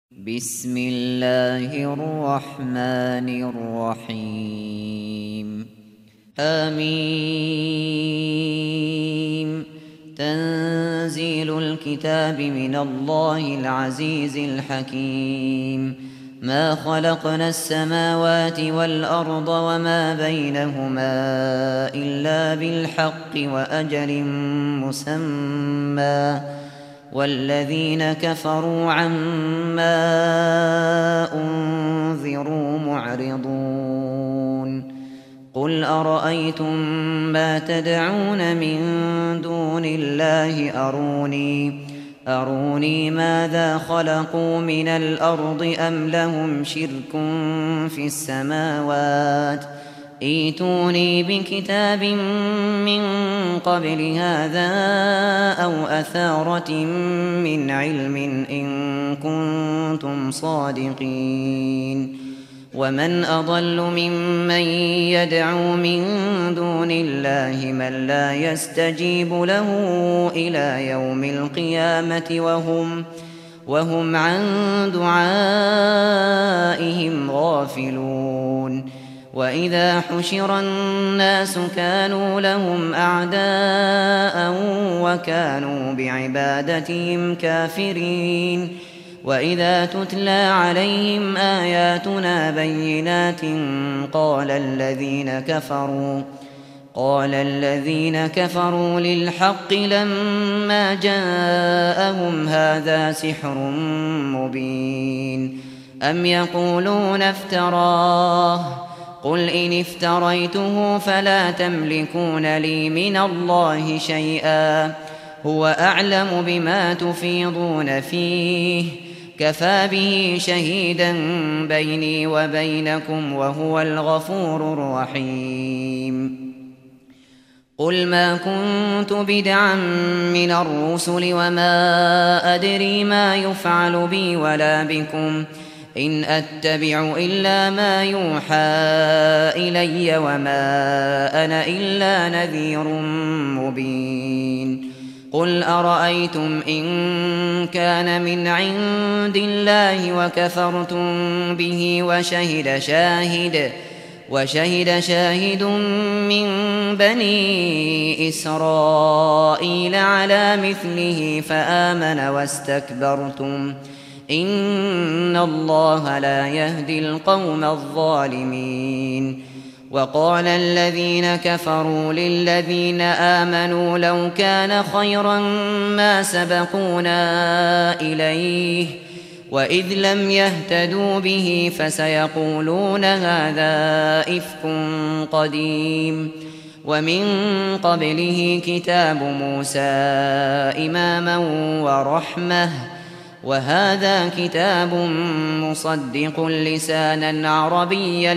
بسم الله الرحمن الرحيم آمين. تنزيل الكتاب من الله العزيز الحكيم. ما خلقنا السماوات والأرض وما بينهما إلا بالحق وأجل مسمى، والذين كفروا عما أنذروا معرضون. قل أرأيتم ما تدعون من دون الله أروني ماذا خلقوا من الأرض أم لهم شرك في السماوات، ائتوني بكتاب من قبل هذا أو أثارة من علم إن كنتم صادقين. ومن أضل ممن يدعو من دون الله من لا يستجيب له إلى يوم القيامة وهم عن دعائهم غافلون. وإذا حشر الناس كانوا لهم أعداء وكانوا بعبادتهم كافرين. وإذا تتلى عليهم آياتنا بينات قال الذين كفروا للحق لما جاءهم هذا سحر مبين. أم يقولون افتراه، قل إن افتريته فلا تملكون لي من الله شيئا، هو أعلم بما تفيضون فيه، كفى به شهيدا بيني وبينكم وهو الغفور الرحيم. قل ما كنت بدعا من الرسل وما أدري ما يفعل بي ولا بكم، إن أتبع إلا ما يوحى إلي وما أنا إلا نذير مبين. قل أرأيتم إن كان من عند الله وكفرتم به وشهد شاهد من بني إسرائيل على مثله فآمن واستكبرتم، إن الله لا يهدي القوم الظالمين. وقال الذين كفروا للذين آمنوا لو كان خيرا ما سبقونا إليه، وإذ لم يهتدوا به فسيقولون هذا إفك قديم. ومن قبله كتاب موسى إماما ورحمة، وهذا كتاب مصدق لسانا عربيا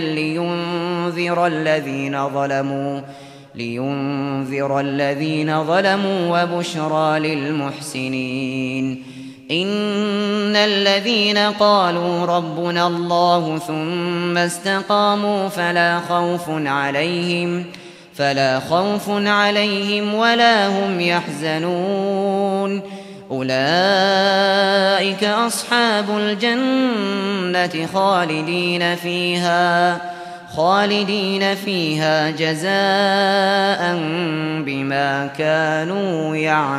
لينذر الذين ظلموا وبشرى للمحسنين. إن الذين قالوا ربنا الله ثم استقاموا فلا خوف عليهم ولا هم يحزنون. أولئك أصحاب الجنة خالدين فيها جزاء بما كانوا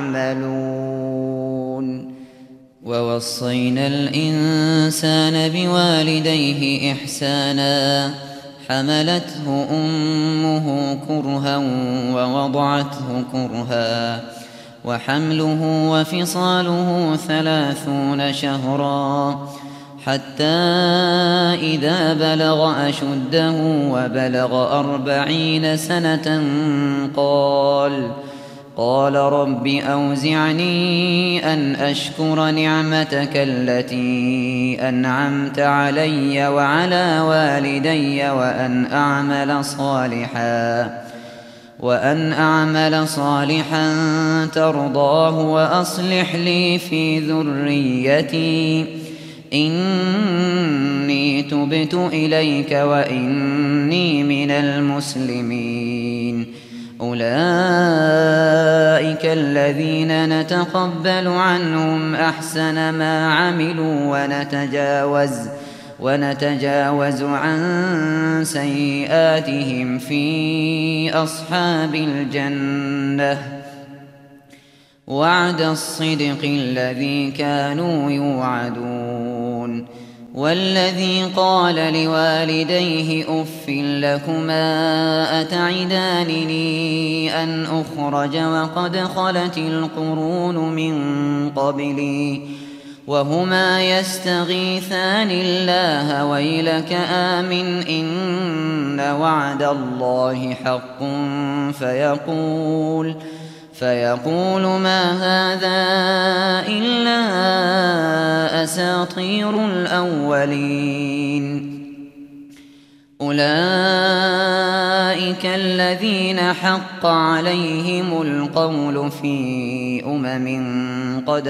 يعملون. ووصينا الإنسان بوالديه إحسانا، حملته أمه كرها ووضعته كرها، وحمله وفصاله 30 شهرا، حتى إذا بلغ أشده وبلغ 40 سنة قال رب أوزعني أن أشكر نعمتك التي أنعمت علي وعلى والدي وأن أعمل صالحا ترضاه وأصلح لي في ذريتي إني تبت إليك وإني من المسلمين. أولئك الذين نتقبل عنهم أحسن ما عملوا ونتجاوز عن سيئاتهم في أصحاب الجنة وعد الصدق الذي كانوا يوعدون. والذي قال لوالديه أف لكما أتعدانني أن أخرج وقد خلت القرون من قبلي وهما يستغيثان الله ويلك آمن إن وعد الله حق فيقول ما هذا إلا أساطير الأولين. أولئك الذين حق عليهم القول في قد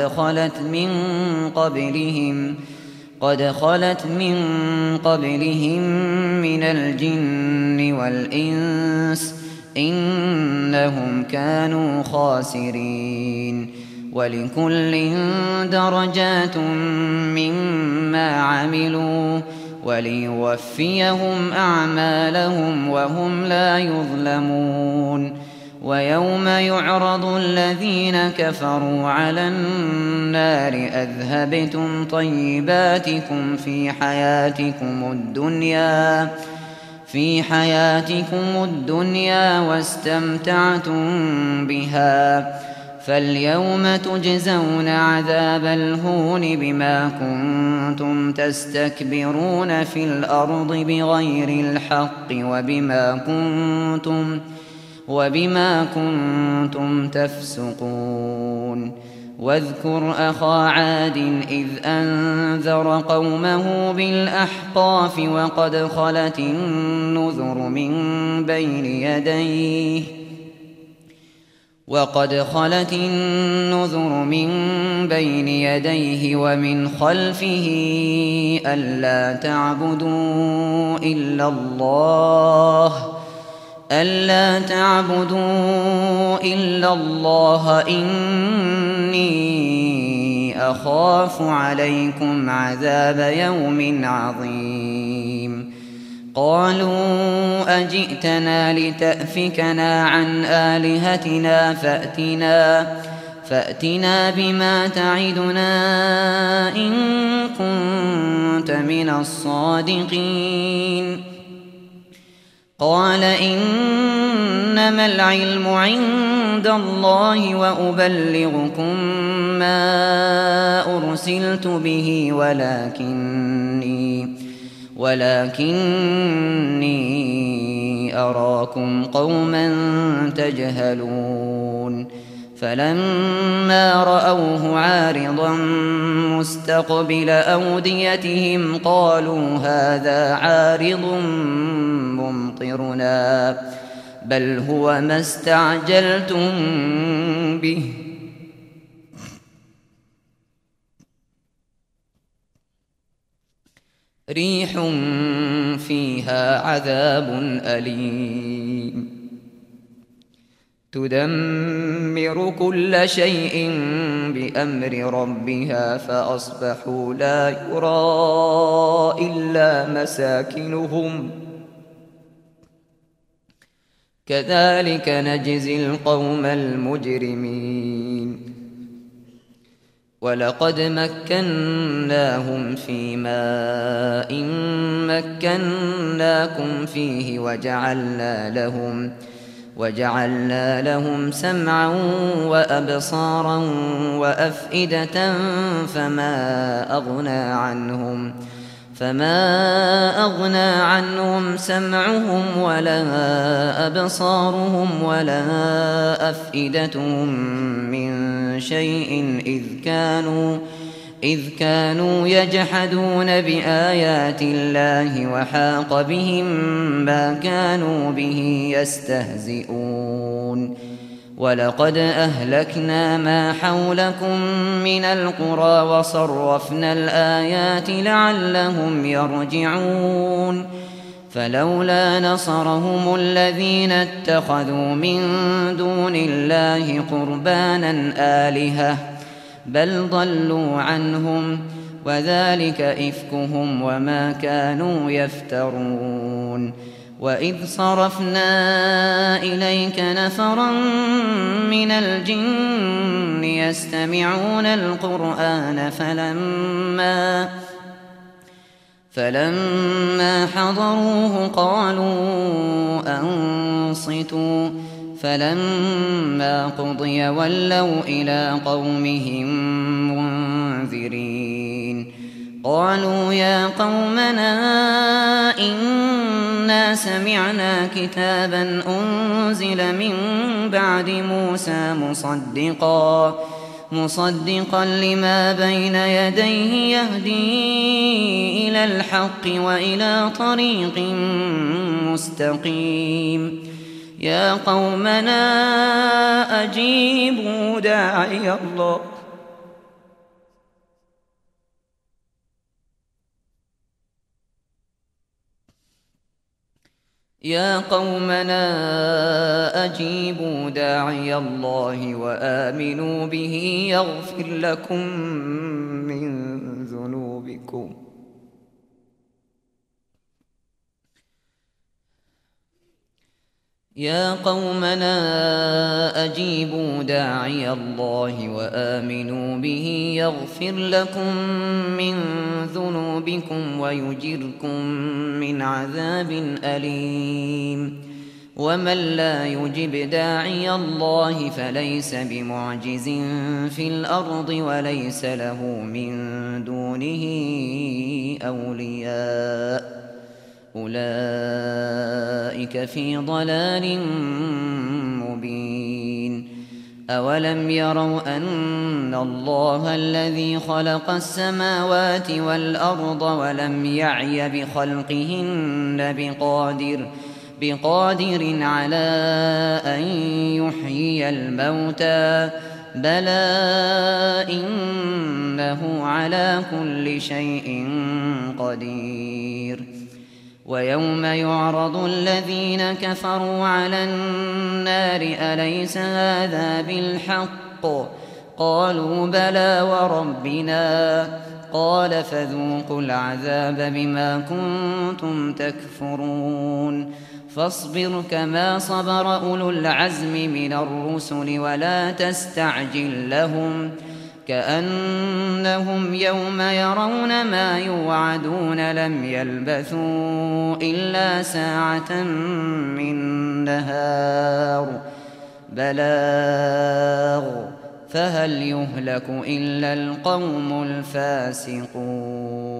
خلت من قبلهم من الجن والإنس إنهم كانوا خاسرين. ولكل درجات مما عملوا وليوفيهم أعمالهم وهم لا يظلمون. ويوم يعرض الذين كفروا على النار أذهبتم طيباتكم في حياتكم الدنيا واستمتعتم بها فاليوم تجزون عذاب الهون بما كنتم تستكبرون في الأرض بغير الحق وبما كنتم تفسقون. واذكر أخا عاد إذ أنذر قومه بالأحقاف وقد خلت النذر من بين يديه ومن خلفه ألا تعبدوا إلا الله إني أخاف عليكم عذاب يوم عظيم. قالوا أجئتنا لتأفكنا عن آلهتنا فأتنا بما تعدنا إن كنت من الصادقين. قال إنما العلم عند الله وأبلغكم ما أرسلت به ولكني أراكم قوما تجهلون. فلما رأوه عارضا مستقبل أوديتهم قالوا هذا عارض ممطرنا بل هو ما استعجلتم به ريح فيها عذاب أليم تدمر كل شيء بأمر ربها فأصبحوا لا يرى إلا مساكنهم كذلك نجزي القوم المجرمين. ولقد مكناهم في ماء مكناكم فيه وجعلنا لهم سمعا وأبصارا وأفئدة فما أغنى عنهم سمعهم ولا أبصارهم ولا أفئدتهم من شيء إذ كانوا يجحدون بآيات الله وحاق بهم ما كانوا به يستهزئون. ولقد أهلكنا ما حولكم من القرى وصرفنا الآيات لعلهم يرجعون. فلولا نصرهم الذين اتخذوا من دون الله قربانا آلهة بل ضلوا عنهم وذلك إفكهم وما كانوا يفترون. وإذ صرفنا إليك نفرا من الجن يستمعون القرآن فلما حضروه قالوا أنصتوا فلما قضي ولوا إلى قومهم منذرين. قالوا يا قومنا إنا سمعنا كتابا أنزل من بعد موسى مصدقا لما بين يديه يهدي إلى الحق وإلى طريق مستقيم. يا قومنا أجيبوا داعي الله وآمنوا به يغفر لكم من ذنوبكم ويجركم من عذاب أليم. ومن لا يجب داعي الله فليس بمعجز في الأرض وليس له من دونه أولياء أولئك في ضلال مبين. أولم يروا أن الله الذي خلق السماوات والأرض ولم يعي بخلقهن بقادر على أن يحيي الموتى بلى إنه على كل شيء قدير. ويوم يعرض الذين كفروا على النار أليس هذا بالحق قالوا بلى وربنا قال فذوقوا العذاب بما كنتم تكفرون. فاصبر كما صبر أولو العزم من الرسل ولا تستعجل لهم كأنهم يوم يرون ما يوعدون لم يلبثوا إلا ساعة من نهار بلاغ فهل يهلك إلا القوم الفاسقون.